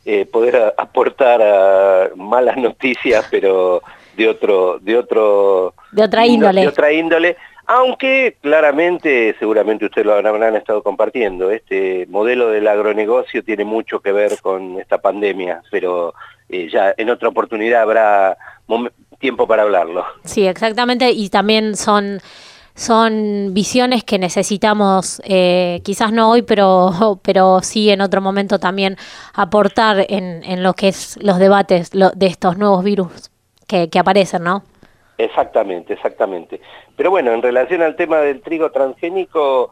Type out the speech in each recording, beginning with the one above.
poder aportar malas noticias, pero de otra índole, aunque claramente, seguramente ustedes lo habrán estado compartiendo, este modelo del agronegocio tiene mucho que ver con esta pandemia, pero ya en otra oportunidad habrá tiempo para hablarlo. Sí, exactamente, y también son visiones que necesitamos, quizás no hoy, pero sí en otro momento también aportar en lo que es los debates de estos nuevos virus que aparecen, ¿no? Exactamente, exactamente. Pero bueno, en relación al tema del trigo transgénico,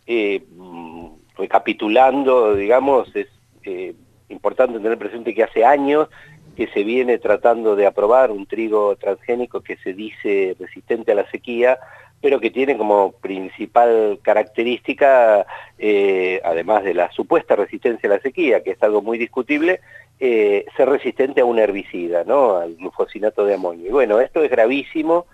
recapitulando, digamos, es importante tener presente que hace años que se viene tratando de aprobar un trigo transgénico que se dice resistente a la sequía, pero que tiene como principal característica, además de la supuesta resistencia a la sequía, que es algo muy discutible, ser resistente a un herbicida, ¿no? Al glufosinato de amonio. Y bueno, esto es gravísimo.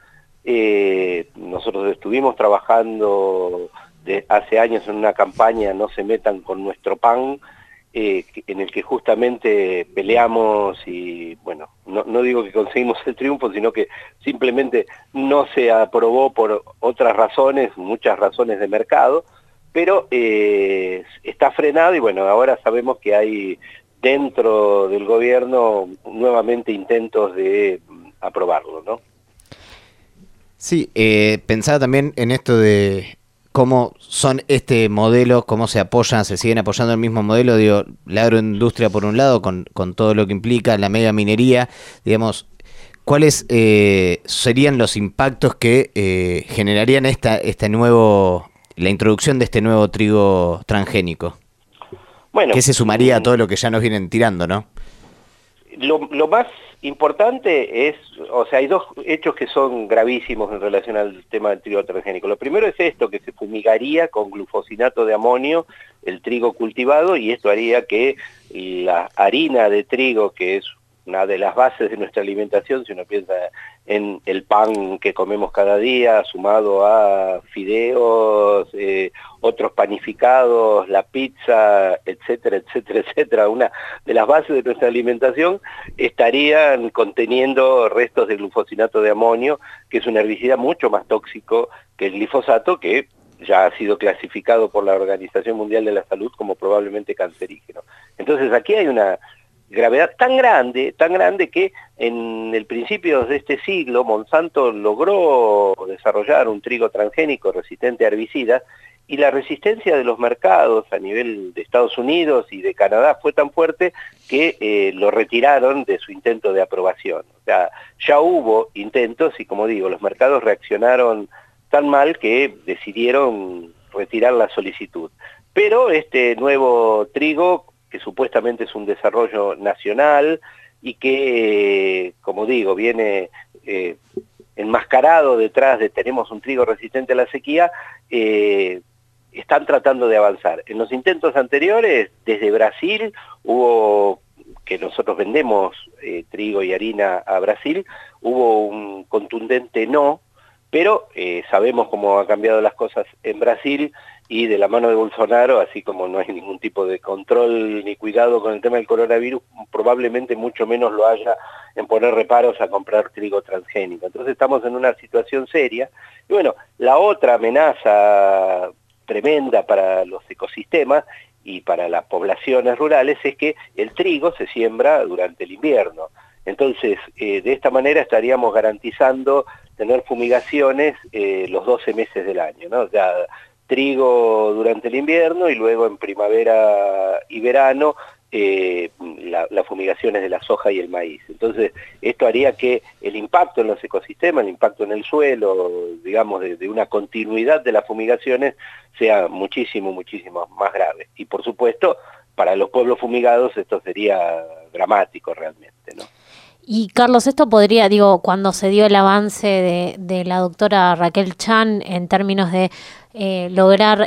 Nosotros estuvimos trabajando hace años en una campaña No se metan con nuestro pan, en el que justamente peleamos y, bueno, no digo que conseguimos el triunfo, sino que simplemente no se aprobó por otras razones, muchas razones de mercado, pero está frenado y bueno, ahora sabemos que hay dentro del gobierno nuevamente intentos de aprobarlo, ¿no? Sí, pensaba también en esto de cómo son este modelo, cómo se apoyan, se siguen apoyando el mismo modelo, digo, la agroindustria por un lado, con todo lo que implica, la mega minería, digamos, ¿cuáles serían los impactos que generarían la introducción de este nuevo trigo transgénico? Bueno, ¿Qué se sumaría a todo lo que ya nos vienen tirando, no? Lo más importante es, o sea, hay dos hechos que son gravísimos en relación al tema del trigo transgénico. Lo primero es esto, que se fumigaría con glufosinato de amonio el trigo cultivado, y esto haría que la harina de trigo, que es una de las bases de nuestra alimentación, si uno piensa en el pan que comemos cada día, sumado a fideos, otros panificados, la pizza, etcétera, etcétera, etcétera, una de las bases de nuestra alimentación, estarían conteniendo restos de glufosinato de amonio, que es un herbicida mucho más tóxico que el glifosato, que ya ha sido clasificado por la Organización Mundial de la Salud como probablemente cancerígeno. Entonces aquí hay una gravedad tan grande que en el principio de este siglo Monsanto logró desarrollar un trigo transgénico resistente a herbicidas, y la resistencia de los mercados a nivel de Estados Unidos y de Canadá fue tan fuerte que lo retiraron de su intento de aprobación. O sea, ya hubo intentos y, como digo, los mercados reaccionaron tan mal que decidieron retirar la solicitud. Pero este nuevo trigo, que supuestamente es un desarrollo nacional y que, como digo, viene enmascarado detrás de tenemos un trigo resistente a la sequía, están tratando de avanzar. En los intentos anteriores, desde Brasil, hubo, que nosotros vendemos trigo y harina a Brasil, hubo un contundente no, pero sabemos cómo han cambiado las cosas en Brasil, y de la mano de Bolsonaro, así como no hay ningún tipo de control ni cuidado con el tema del coronavirus, probablemente mucho menos lo haya en poner reparos a comprar trigo transgénico. Entonces estamos en una situación seria. Y bueno, la otra amenaza tremenda para los ecosistemas y para las poblaciones rurales es que el trigo se siembra durante el invierno. Entonces, de esta manera estaríamos garantizando tener fumigaciones los 12 meses del año, ¿no? O sea, trigo durante el invierno y luego en primavera y verano las fumigaciones de la soja y el maíz. Entonces, esto haría que el impacto en los ecosistemas, el impacto en el suelo, digamos, de una continuidad de las fumigaciones, sea muchísimo, muchísimo más grave. Y por supuesto, para los pueblos fumigados esto sería dramático realmente, ¿no? Y Carlos, esto podría, digo, cuando se dio el avance de la doctora Raquel Chan en términos de lograr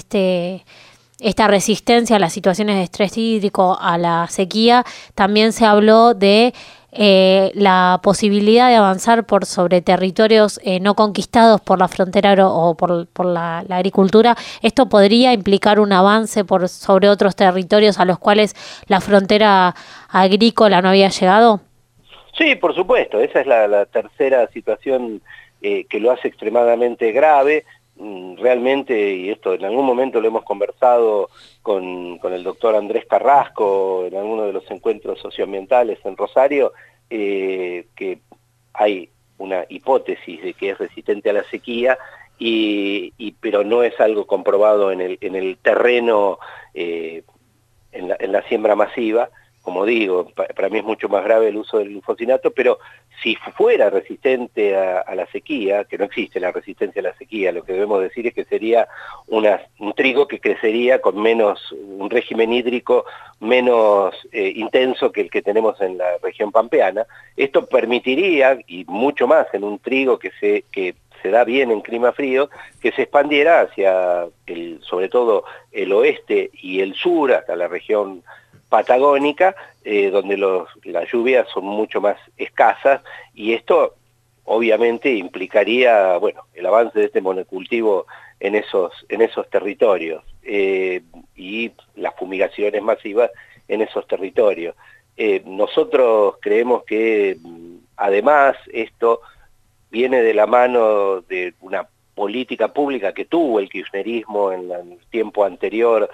esta resistencia a las situaciones de estrés hídrico, a la sequía, también se habló de la posibilidad de avanzar por sobre territorios no conquistados por la frontera o por la agricultura, ¿esto podría implicar un avance por sobre otros territorios a los cuales la frontera agrícola no había llegado? Sí, por supuesto, esa es la tercera situación que lo hace extremadamente grave. Realmente, y esto en algún momento lo hemos conversado con el doctor Andrés Carrasco en alguno de los encuentros socioambientales en Rosario, que hay una hipótesis de que es resistente a la sequía, pero no es algo comprobado en el terreno, en la siembra masiva. Como digo, para mí es mucho más grave el uso del glufosinato, pero si fuera resistente a la sequía, que no existe la resistencia a la sequía, lo que debemos decir es que sería un trigo que crecería con un régimen hídrico menos intenso que el que tenemos en la región pampeana. Esto permitiría, y mucho más en un trigo que se da bien en clima frío, que se expandiera hacia sobre todo el oeste y el sur, hasta la región patagónica, donde las lluvias son mucho más escasas, y esto obviamente implicaría, bueno, el avance de este monocultivo en esos territorios, y las fumigaciones masivas en esos territorios. Nosotros creemos que además esto viene de la mano de una política pública que tuvo el kirchnerismo en el tiempo anterior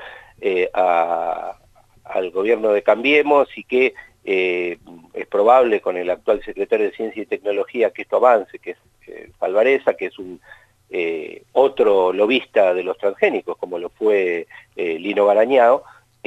al gobierno de Cambiemos, y que es probable con el actual secretario de Ciencia y Tecnología que esto avance, que es Falvareza, que es un otro lobista de los transgénicos, como lo fue Lino Barañao,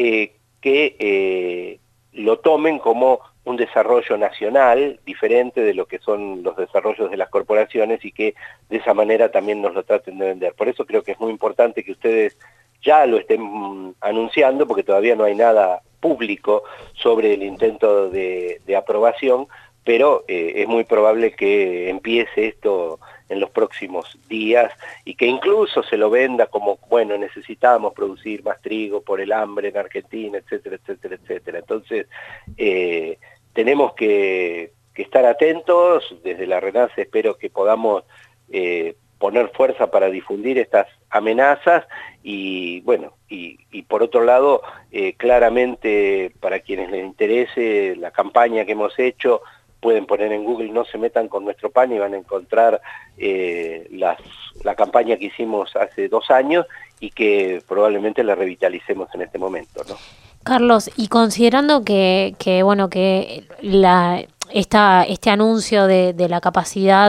que lo tomen como un desarrollo nacional diferente de lo que son los desarrollos de las corporaciones, y que de esa manera también nos lo traten de vender. Por eso creo que es muy importante que ustedes ya lo estén anunciando, porque todavía no hay nada público sobre el intento de aprobación, pero es muy probable que empiece esto en los próximos días, y que incluso se lo venda como, bueno, necesitamos producir más trigo por el hambre en Argentina, etcétera, etcétera, etcétera. Entonces, tenemos que estar atentos. Desde la RENACE espero que podamos poner fuerza para difundir estas amenazas, y bueno, y por otro lado, claramente para quienes les interese la campaña que hemos hecho, pueden poner en Google "no se metan con nuestro pan" y van a encontrar la campaña que hicimos hace 2 años, y que probablemente la revitalicemos en este momento, ¿no? Carlos, y considerando que bueno, que este anuncio de la capacidad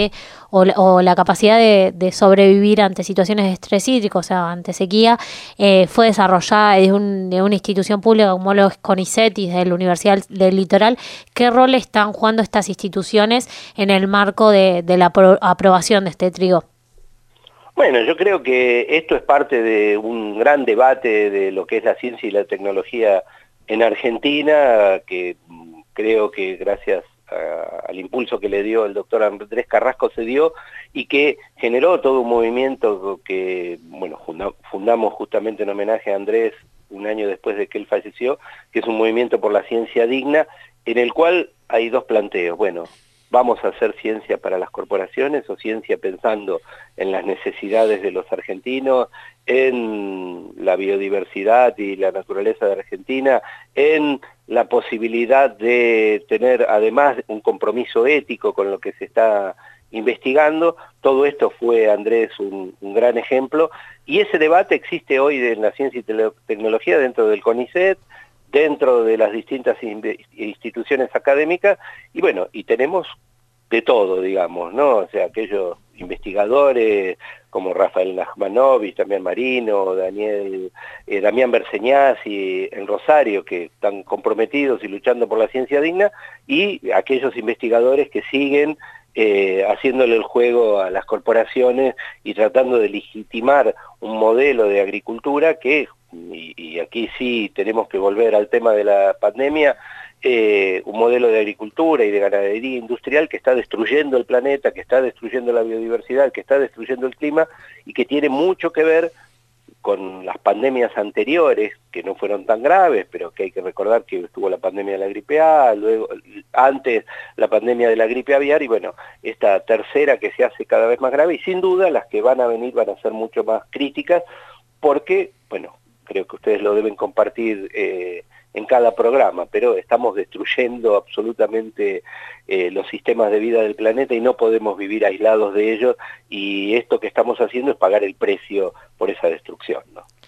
o la capacidad de sobrevivir ante situaciones de estrés hídrico, o sea, ante sequía, fue desarrollada de una institución pública como los CONICET y de la Universidad del Litoral, ¿qué rol están jugando estas instituciones en el marco de la aprobación de este trigo? Bueno, yo creo que esto es parte de un gran debate de lo que es la ciencia y la tecnología en Argentina, que creo que gracias al impulso que le dio el doctor Andrés Carrasco se dio, y que generó todo un movimiento que, bueno, fundamos justamente en homenaje a Andrés un año después de que él falleció, que es un movimiento por la ciencia digna, en el cual hay 2 planteos. Bueno, ¿vamos a hacer ciencia para las corporaciones o ciencia pensando en las necesidades de los argentinos, en la biodiversidad y la naturaleza de Argentina, en la posibilidad de tener además un compromiso ético con lo que se está investigando? Todo esto fue, Andrés, un gran ejemplo, y ese debate existe hoy en la ciencia y tecnología dentro del CONICET, dentro de las distintas instituciones académicas, y bueno, y tenemos de todo, digamos, ¿no? O sea, aquellos investigadores como Rafael Nachmanovich, también Marino, Damián Berseñaz en Rosario, que están comprometidos y luchando por la ciencia digna, y aquellos investigadores que siguen haciéndole el juego a las corporaciones y tratando de legitimar un modelo de agricultura que, y aquí sí tenemos que volver al tema de la pandemia, un modelo de agricultura y de ganadería industrial que está destruyendo el planeta, que está destruyendo la biodiversidad, que está destruyendo el clima, y que tiene mucho que ver con las pandemias anteriores, que no fueron tan graves, pero que hay que recordar que estuvo la pandemia de la gripe A, luego antes la pandemia de la gripe aviar, y bueno, esta tercera que se hace cada vez más grave, y sin duda las que van a venir van a ser mucho más críticas, porque, bueno, creo que ustedes lo deben compartir en cada programa, pero estamos destruyendo absolutamente los sistemas de vida del planeta y no podemos vivir aislados de ellos, y esto que estamos haciendo es pagar el precio por esa destrucción, ¿no?